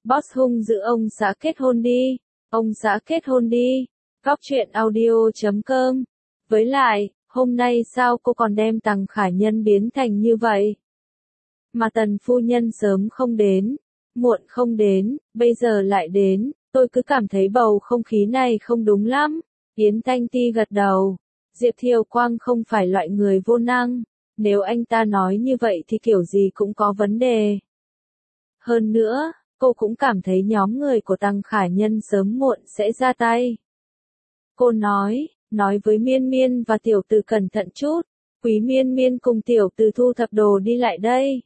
Boss hung dữ ông xã kết hôn đi. Ông xã kết hôn đi. Góc truyện audio.com. Với lại, hôm nay sao cô còn đem Tằng Khả Nhân biến thành như vậy? Mà Tần phu nhân sớm không đến, muộn không đến, bây giờ lại đến, tôi cứ cảm thấy bầu không khí này không đúng lắm. Yến Thanh Ti gật đầu. Diệp Thiều Quang không phải loại người vô năng, nếu anh ta nói như vậy thì kiểu gì cũng có vấn đề. Hơn nữa, cô cũng cảm thấy nhóm người của Tằng Khả Nhân sớm muộn sẽ ra tay. Cô nói với Miên Miên và Tiểu Từ cẩn thận chút, Quý Miên Miên cùng Tiểu Từ thu thập đồ đi lại đây.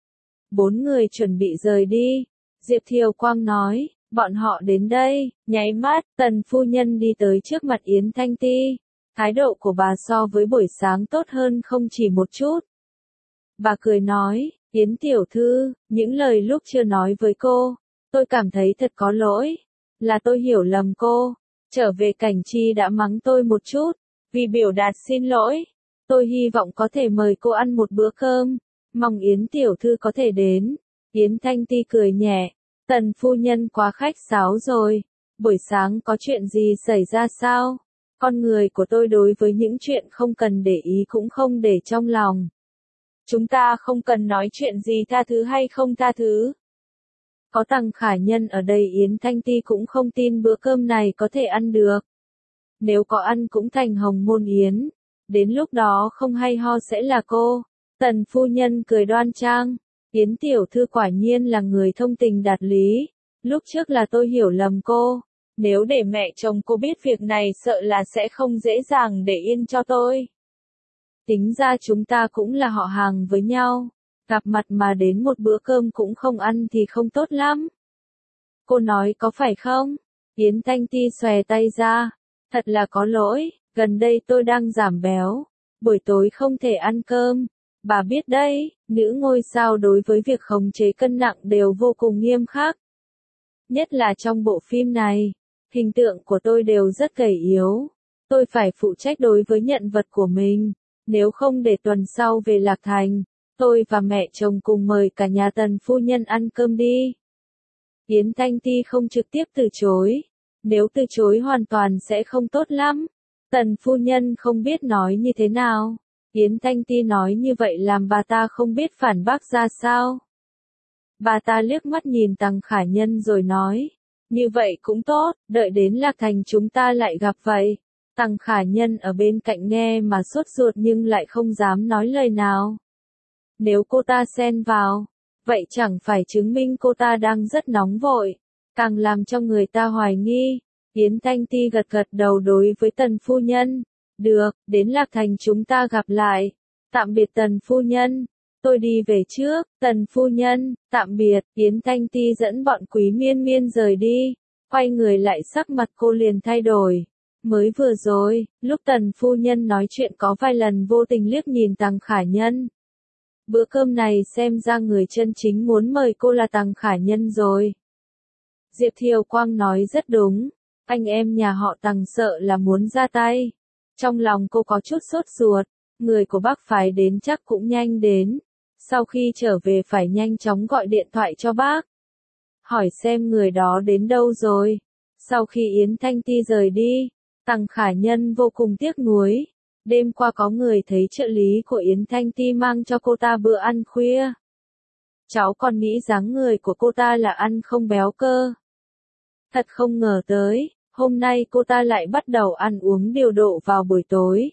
4 người chuẩn bị rời đi. Diệp Thiều Quang nói, bọn họ đến đây, nháy mắt, Tần phu nhân đi tới trước mặt Yến Thanh Ti. Thái độ của bà so với buổi sáng tốt hơn không chỉ một chút. Bà cười nói, Yến tiểu thư, những lời lúc chưa nói với cô, tôi cảm thấy thật có lỗi, là tôi hiểu lầm cô. Trở về Cảnh Chi đã mắng tôi một chút, vì biểu đạt xin lỗi. Tôi hy vọng có thể mời cô ăn một bữa cơm, mong Yến tiểu thư có thể đến. Yến Thanh Ti cười nhẹ, Tần phu nhân quá khách sáo rồi, buổi sáng có chuyện gì xảy ra sao? Con người của tôi đối với những chuyện không cần để ý cũng không để trong lòng. Chúng ta không cần nói chuyện gì tha thứ hay không tha thứ. Có Tằng Khả Nhân ở đây Yến Thanh Ti cũng không tin bữa cơm này có thể ăn được. Nếu có ăn cũng thành hồng môn yến. Đến lúc đó không hay ho sẽ là cô. Tần phu nhân cười đoan trang. Yến tiểu thư quả nhiên là người thông tình đạt lý. Lúc trước là tôi hiểu lầm cô. Nếu để mẹ chồng cô biết việc này sợ là sẽ không dễ dàng để yên cho tôi. Tính ra chúng ta cũng là họ hàng với nhau. Gặp mặt mà đến một bữa cơm cũng không ăn thì không tốt lắm. Cô nói có phải không? Yến Thanh Ti xòe tay ra. Thật là có lỗi, gần đây tôi đang giảm béo. Buổi tối không thể ăn cơm. Bà biết đấy, nữ ngôi sao đối với việc khống chế cân nặng đều vô cùng nghiêm khắc. Nhất là trong bộ phim này, hình tượng của tôi đều rất gầy yếu. Tôi phải phụ trách đối với nhân vật của mình. Nếu không để tuần sau về Lạc Thành, tôi và mẹ chồng cùng mời cả nhà Tần phu nhân ăn cơm đi. Yến Thanh Ti không trực tiếp từ chối. Nếu từ chối hoàn toàn sẽ không tốt lắm. Tần phu nhân không biết nói như thế nào. Yến Thanh Ti nói như vậy làm bà ta không biết phản bác ra sao. Bà ta liếc mắt nhìn Tằng Khả Nhân rồi nói. Như vậy cũng tốt, đợi đến Lạc Thành chúng ta lại gặp vậy. Tằng Khả Nhân ở bên cạnh nghe mà sốt ruột nhưng lại không dám nói lời nào. Nếu cô ta xen vào, vậy chẳng phải chứng minh cô ta đang rất nóng vội, càng làm cho người ta hoài nghi. Yến Thanh Ti gật gật đầu đối với Tần phu nhân. Được, đến Lạc Thành chúng ta gặp lại. Tạm biệt Tần phu nhân. Tôi đi về trước, Tần phu nhân, tạm biệt. Yến Thanh Ti dẫn bọn Quý Miên Miên rời đi. Quay người lại sắc mặt cô liền thay đổi. Mới vừa rồi, lúc Tần phu nhân nói chuyện có vài lần vô tình liếc nhìn Tằng Khả Nhân. Bữa cơm này xem ra người chân chính muốn mời cô là Tằng Khả Nhân rồi. Diệp Thiều Quang nói rất đúng, anh em nhà họ Tằng sợ là muốn ra tay. Trong lòng cô có chút sốt ruột, người của bác phái đến chắc cũng nhanh đến. Sau khi trở về phải nhanh chóng gọi điện thoại cho bác. Hỏi xem người đó đến đâu rồi. Sau khi Yến Thanh Ti rời đi, Tằng Khả Nhân vô cùng tiếc nuối. Đêm qua có người thấy trợ lý của Yến Thanh Ti mang cho cô ta bữa ăn khuya. Cháu còn nghĩ dáng người của cô ta là ăn không béo cơ. Thật không ngờ tới, hôm nay cô ta lại bắt đầu ăn uống điều độ vào buổi tối.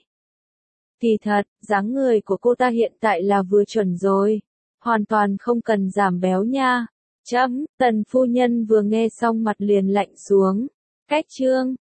Kỳ thật, dáng người của cô ta hiện tại là vừa chuẩn rồi. Hoàn toàn không cần giảm béo nha. Tần phu nhân vừa nghe xong mặt liền lạnh xuống. Cách chương